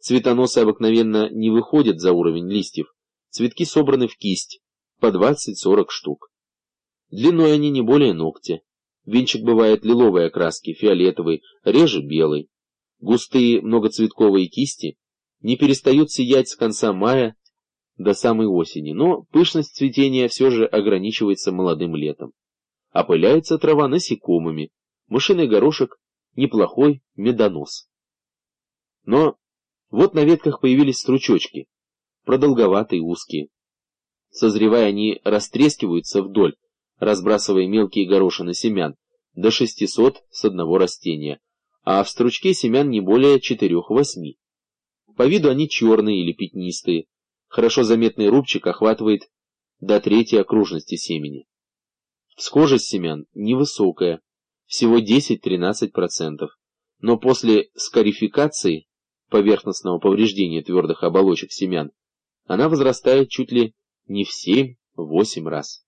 Цветоносы обыкновенно не выходят за уровень листьев. Цветки собраны в кисть, по 20-40 штук. Длиной они не более ногтя. Венчик бывает лиловой окраски, фиолетовый, реже белый. Густые многоцветковые кисти не перестают сиять с конца мая до самой осени, но пышность цветения все же ограничивается молодым летом. Опыляется трава насекомыми, мышиный горошек – неплохой медонос. Но вот на ветках появились стручочки, продолговатые, узкие. Созревая, они растрескиваются вдоль, разбрасывая мелкие горошины семян, до 600 с одного растения, а в стручке семян не более 4-8. По виду они черные или пятнистые, хорошо заметный рубчик охватывает до трети окружности семени. Схожесть семян невысокая, всего 10-13%, но после скарификации, поверхностного повреждения твердых оболочек семян, она возрастает чуть ли не в 7-8 раз.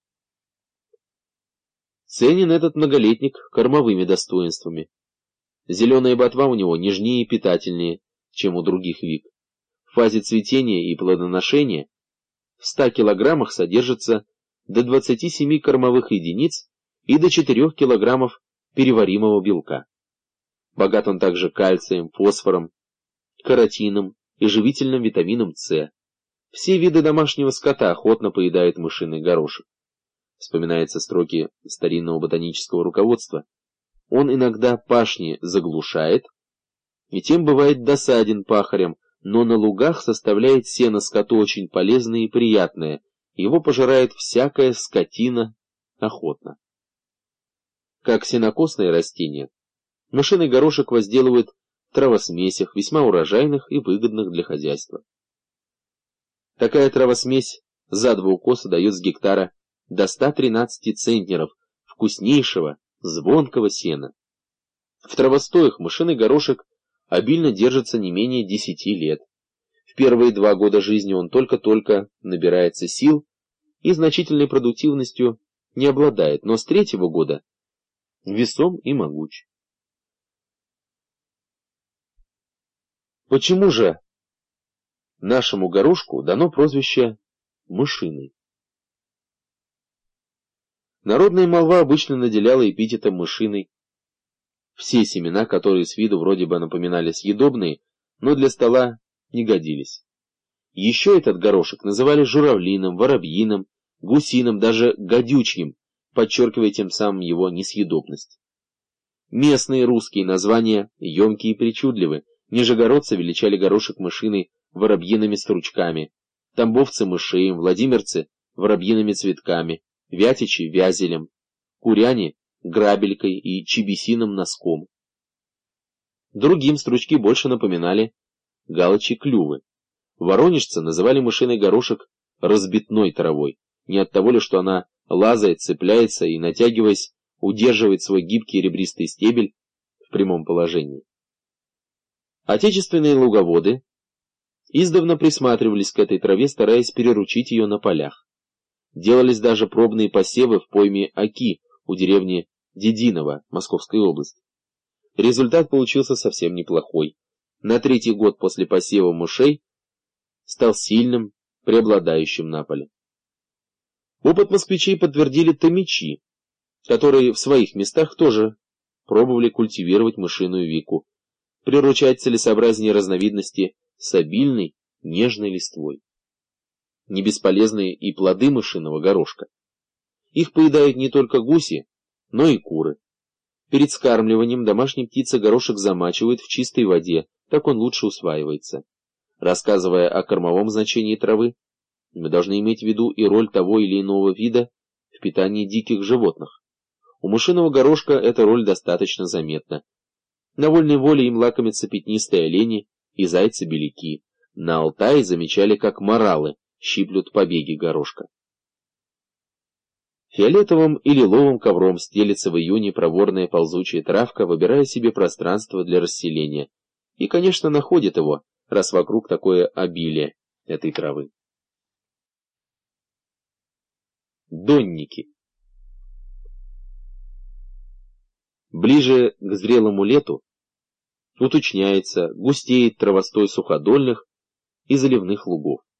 Ценен этот многолетник кормовыми достоинствами. Зеленая ботва у него нежнее и питательнее, чем у других виг. В фазе цветения и плодоношения в 100 килограммах содержится до 27 кормовых единиц и до 4 килограммов переваримого белка. Богат он также кальцием, фосфором, каротином и живительным витамином С. Все виды домашнего скота охотно поедают мышиный горошек. Вспоминаются строки старинного ботанического руководства. Он иногда пашни заглушает, и тем бывает досаден пахарям, но на лугах составляет сено скоту очень полезное и приятное, его пожирает всякая скотина охотно. Как сенокосное растение, мышиный горошек возделывают в травосмесях, весьма урожайных и выгодных для хозяйства. Такая травосмесь за 2 укоса дает с гектара до 113 центнеров вкуснейшего, звонкого сена. В травостоях мышиный горошек обильно держится не менее 10 лет. В первые 2 года жизни он только-только набирается сил и значительной продуктивностью не обладает, но с 3-го года весом и могуч. Почему же нашему горошку дано прозвище мышиный? Народная молва обычно наделяла эпитетом мышиный все семена, которые с виду вроде бы напоминали съедобные, но для стола не годились. Еще этот горошек называли журавлиным, воробьиным, гусиным, даже гадючим, подчеркивая тем самым его несъедобность. Местные русские названия емкие и причудливы. Нижегородцы величали горошек мышиный воробьиными стручками, тамбовцы мышеем, владимирцы воробьиными цветками, вятичи вязелем, куряне грабелькой и чебесиным носком. Другим стручки больше напоминали галочьи клювы. Воронежцы называли мышиный горошек разбитной травой, не от того ли, что она лазает, цепляется и, натягиваясь, удерживает свой гибкий ребристый стебель в прямом положении. Отечественные луговоды издавна присматривались к этой траве, стараясь переручить ее на полях. Делались даже пробные посевы в пойме Оки у деревни Дединово, Московская область. Результат получился совсем неплохой. На 3-й год после посева мышей стал сильным, преобладающим на поле. Опыт москвичей подтвердили томичи, которые в своих местах тоже пробовали культивировать мышиную вику, приручать целесообразнее разновидности с обильной, нежной листвой. Не бесполезны и плоды мышиного горошка. Их поедают не только гуси, но и куры. Перед скармливанием домашней птицы горошек замачивают в чистой воде, так он лучше усваивается. Рассказывая о кормовом значении травы, мы должны иметь в виду и роль того или иного вида в питании диких животных. У мышиного горошка эта роль достаточно заметна. На вольной воле им лакомятся пятнистые олени и зайцы-беляки. На Алтае замечали, как моралы щиплют побеги горошка. Фиолетовым и лиловым ковром стелется в июне проворная ползучая травка, выбирая себе пространство для расселения. И, конечно, находит его, раз вокруг такое обилие этой травы. Донники. Ближе к зрелому лету уточняется, густеет травостой суходольных и заливных лугов.